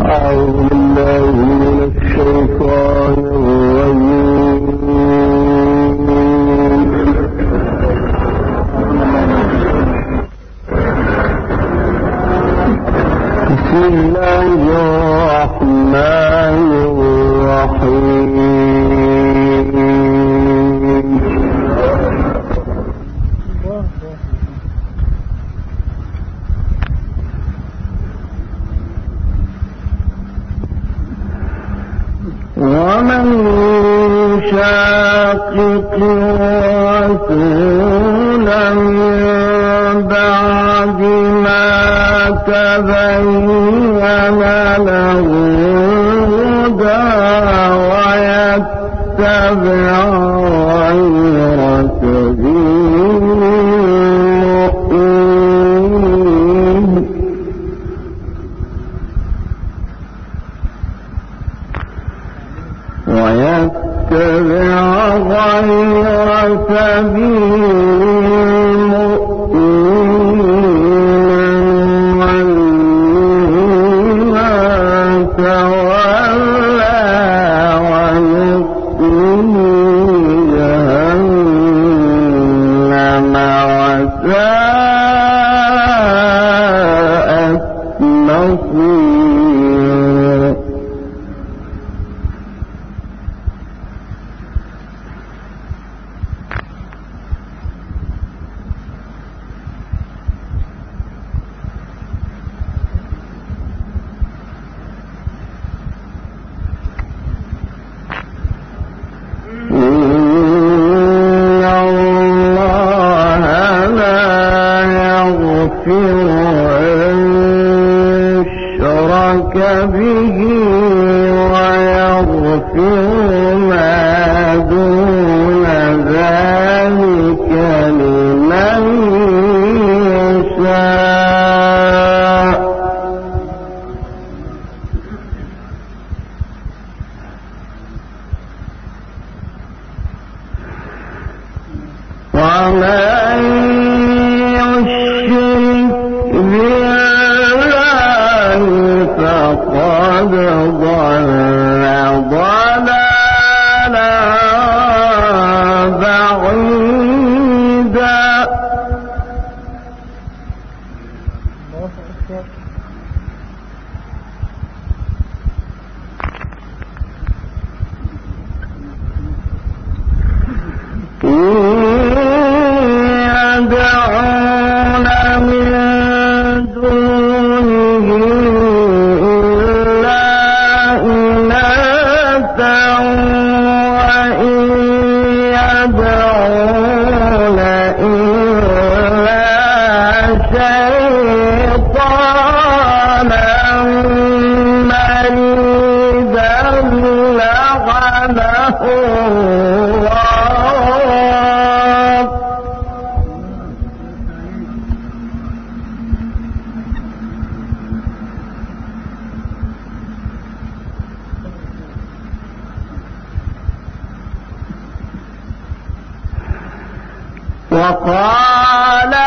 وقال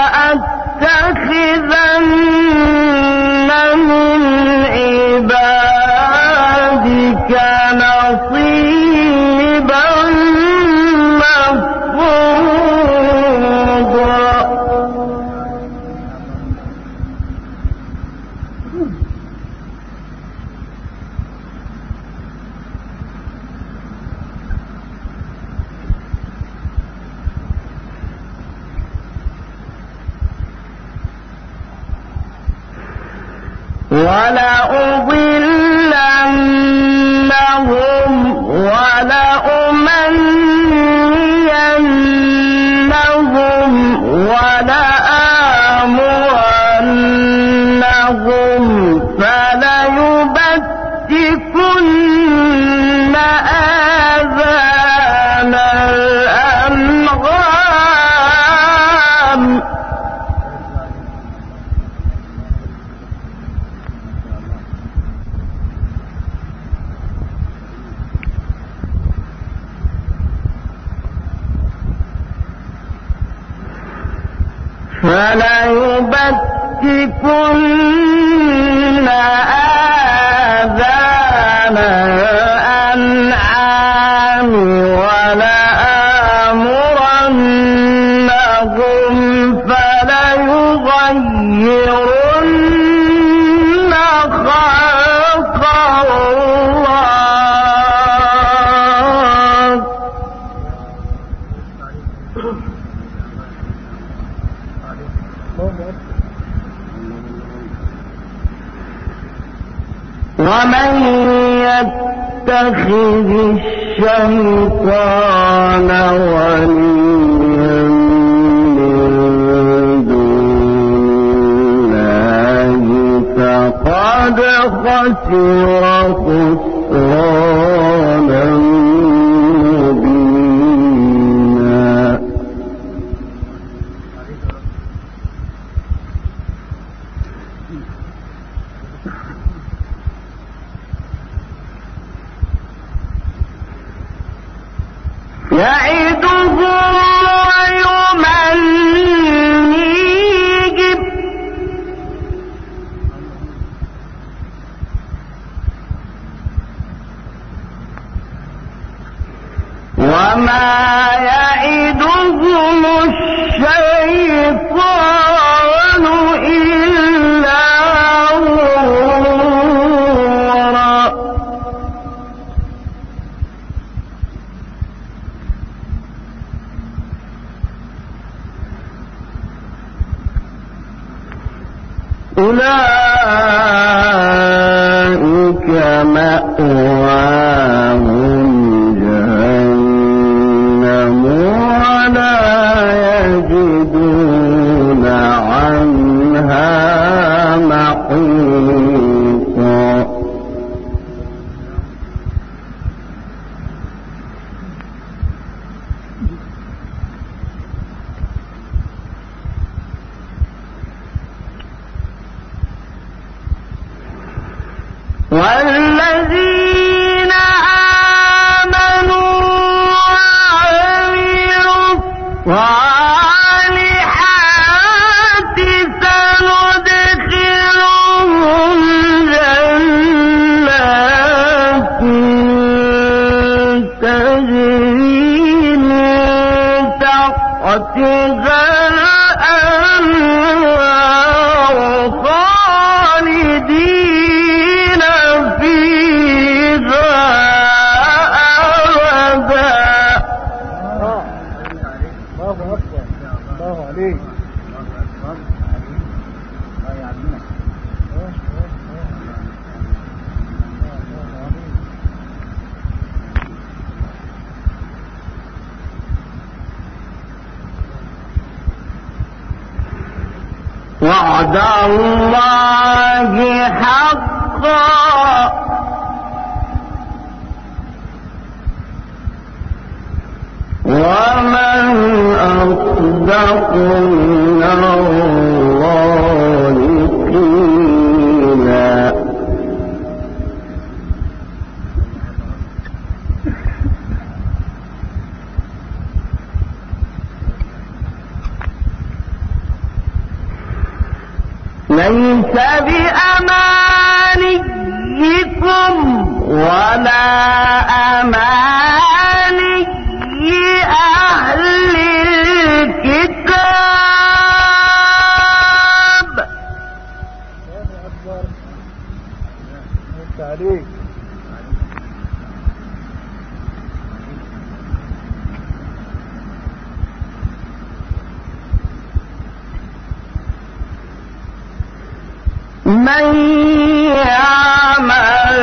لأتخذن من عبادك نصيبا مفروضا. ولأضلنهم ولأمنينهم ولآمرنهم فليبتكن آذان الأنعام فليبتكن آذان ومن يتخذ الشيطان وليا من دون الله فقد خسر خسرانا مبينا. يعدهم ويمنيهم وما يعدهم الشيطان إلا غرورا. أولئك مأواهم جهنم ولا يجدون عنها محيصا. والذين آمنوا وعملوا الصالحات سندخلهم جنات تجري من تحتها الأنهار خالدين فيها أبدا. الله أكبر. الله عليك. وعد الله حقا ومن أصدق من الله قيلا. ليس بأمانيكم ولا أماني أهل الكتاب. عليك. من يعمل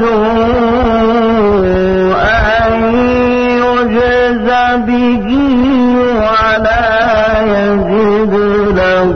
سوءا يجز به ولا يجد له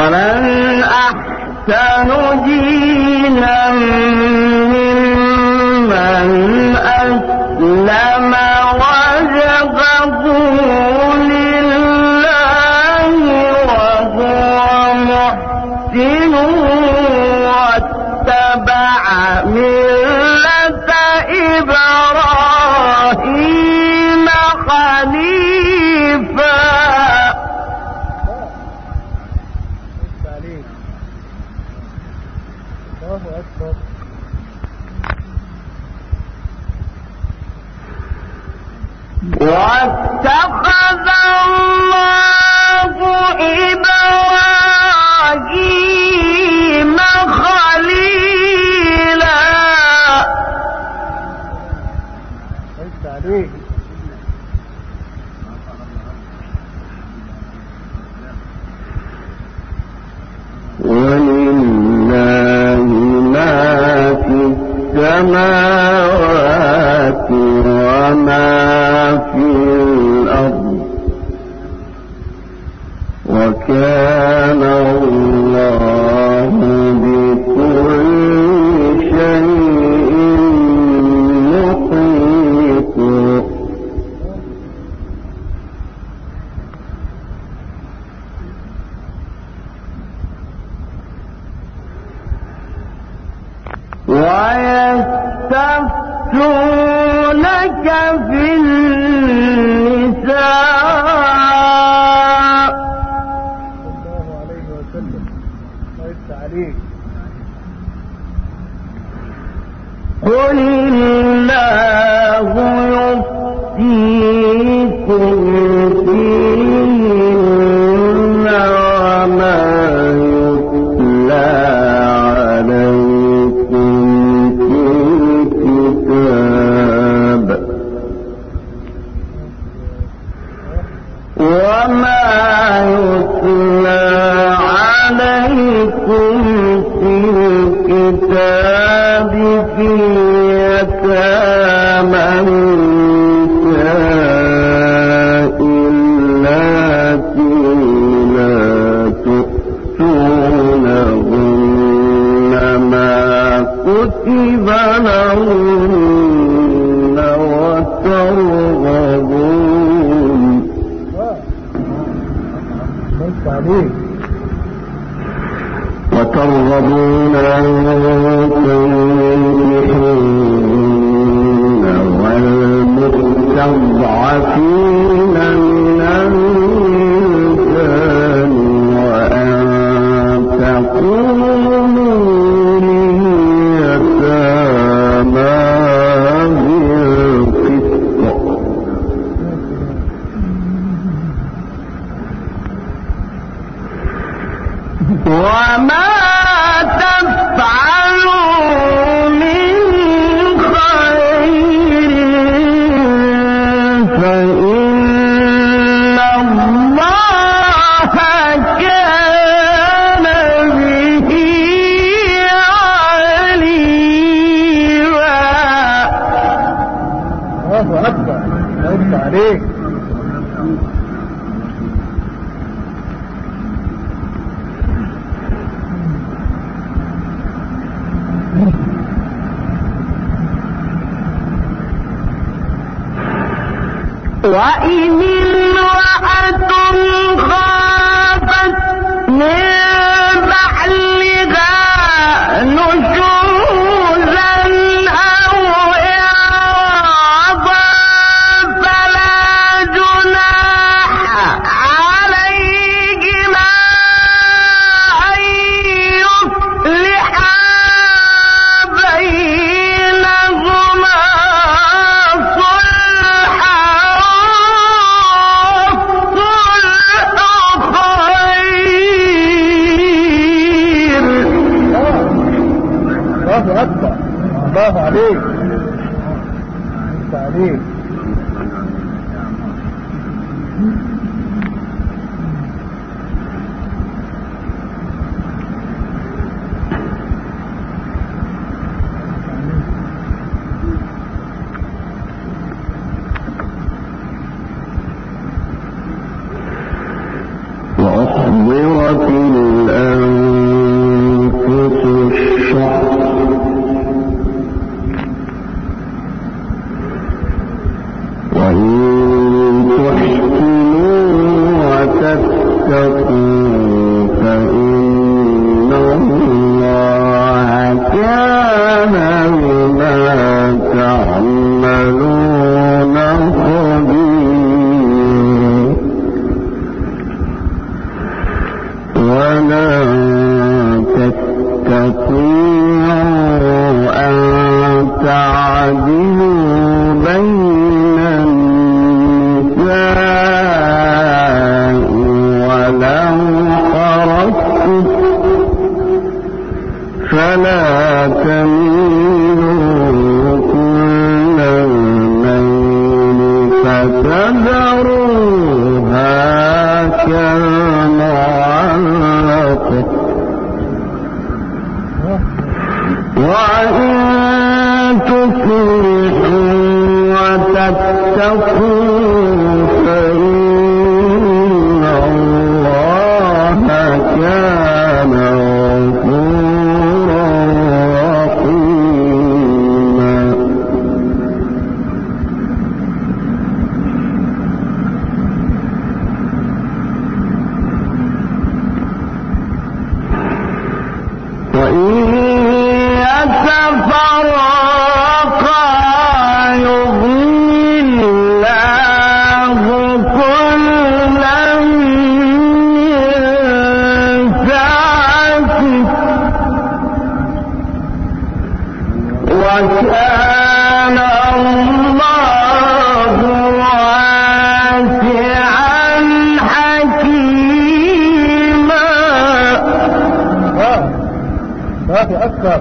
ومن أحسن دينا ممن أسلم وجهه لله وهو محسن واتبع ملة إبراهيم حنيفا. واتخذ الله إبراهيم خليلا. ولله ما في السماوات وما في الأرض وكان الله بكل شيء محيطا. ويستفتونك في النساء قل الله يفتيكم فيهن وما يتلى عليكم في الكتاب في يتامى النساء اللاتي لا تؤتونهن ما كتب لهن وترغبون أن تنكحوهن والمستضعفين من الرجال وأن تقوموا لليتامى بالقسط وما تفعلوا من خير فإن الله كان به عليما. الله أكبر. الله عليك. وإن امرأة خافت من بعلها نشوزا أو إعراضا فلا جناح عليهما أن يصلحا بينهما الله أكبر. الله عليك. أنت عليك. وأحضرت تستطيعوا أن تعدلوا بين النساء ولو حرصتم فلا تميلوا كل الميل فتذروها كالمعلقة وإن تصلحوا وتتقوا فإن الله كان غفورا رحيما. وإن يتفرقا يغني الله كلا من سعته وكان الله واسعا حكيما. ما في أكثر.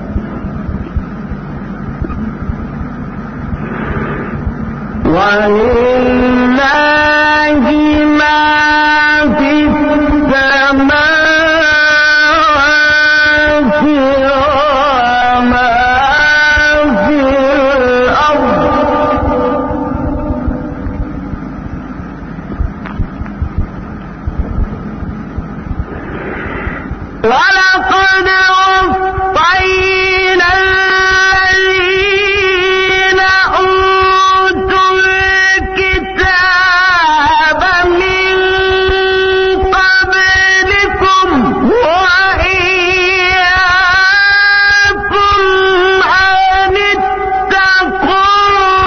ولله ما في السماوات وما في الأرض ولقد وصينا الذين أوتوا الكتاب من قبلكم وإياكم أن اتقوا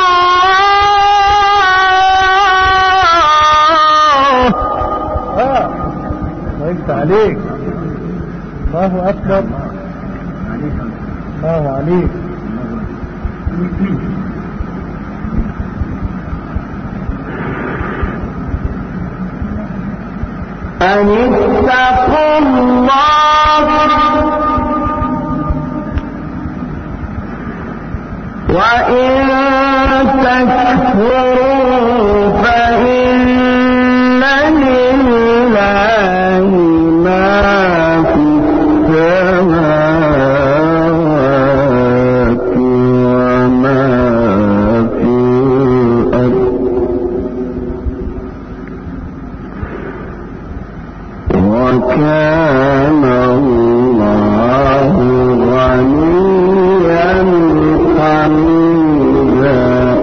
الله. وانت عليك. الله أكبر. الله عليك. أن اتقوا الله وإن تكفروا فإن لله ما في السماوات وما في الأرض وكان الله غنيا حميدا.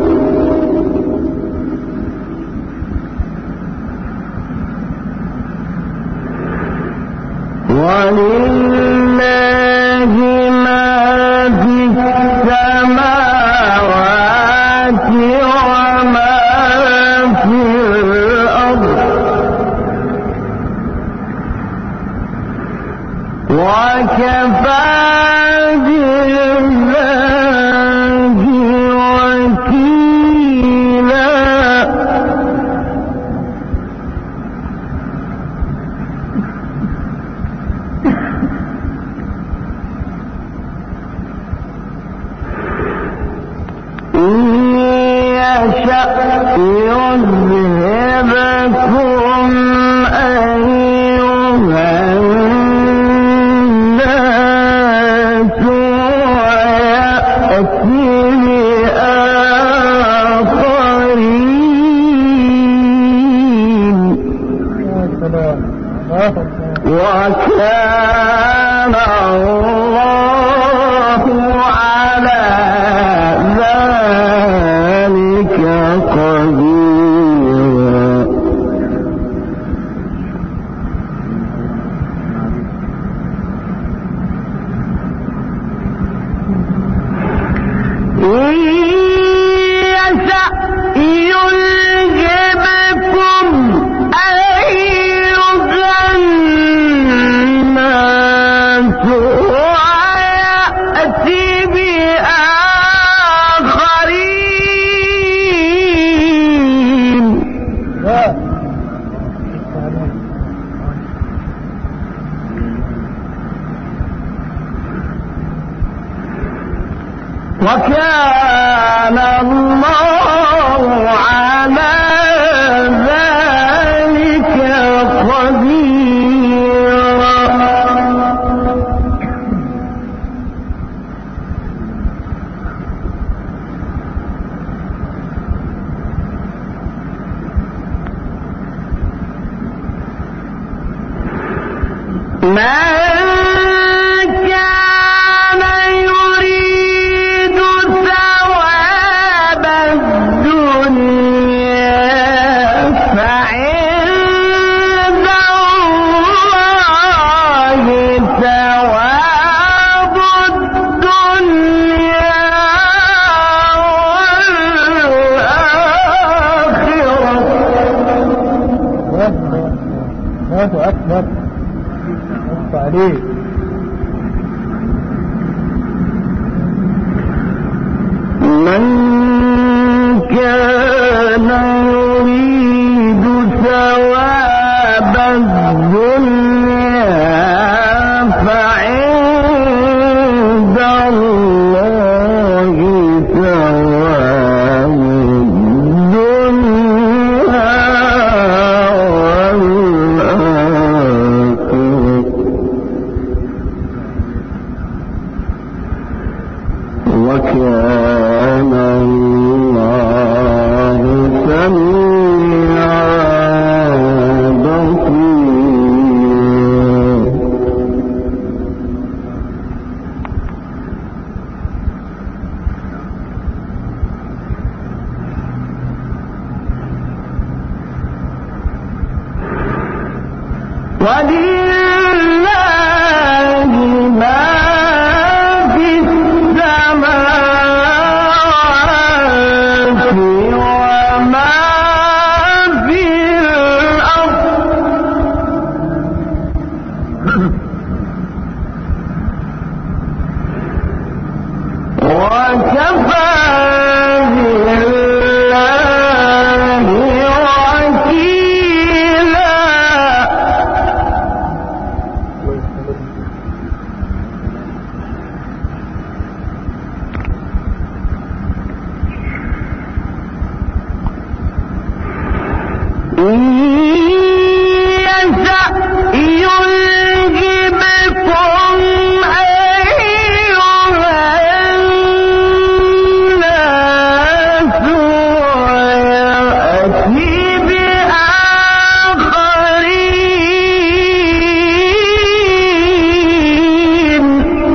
ولله ما في السماوات وما في الأرض وكفى بالله وكيلا. إن يشأ يذهبكم أيها الناس ويأتي بآخرين وكان الله على ذلك قديرا. ويأتي بآخرين وكان الله على ذلك قديرا الله أكبر. عليك من كان يريد ثواب الدنيا فعند الله ثواب الدنيا وكان الله سميعا بصيرا. ولله ما في السماوات وما في الأرض وكفى بالله وكيلا. إن يشأ يذهبكم أيها الناس ويأتي بآخرين.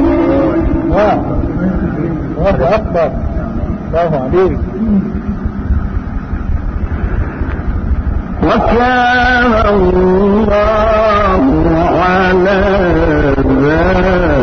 الله أكبر. الله عليك. وكان الله على ذلك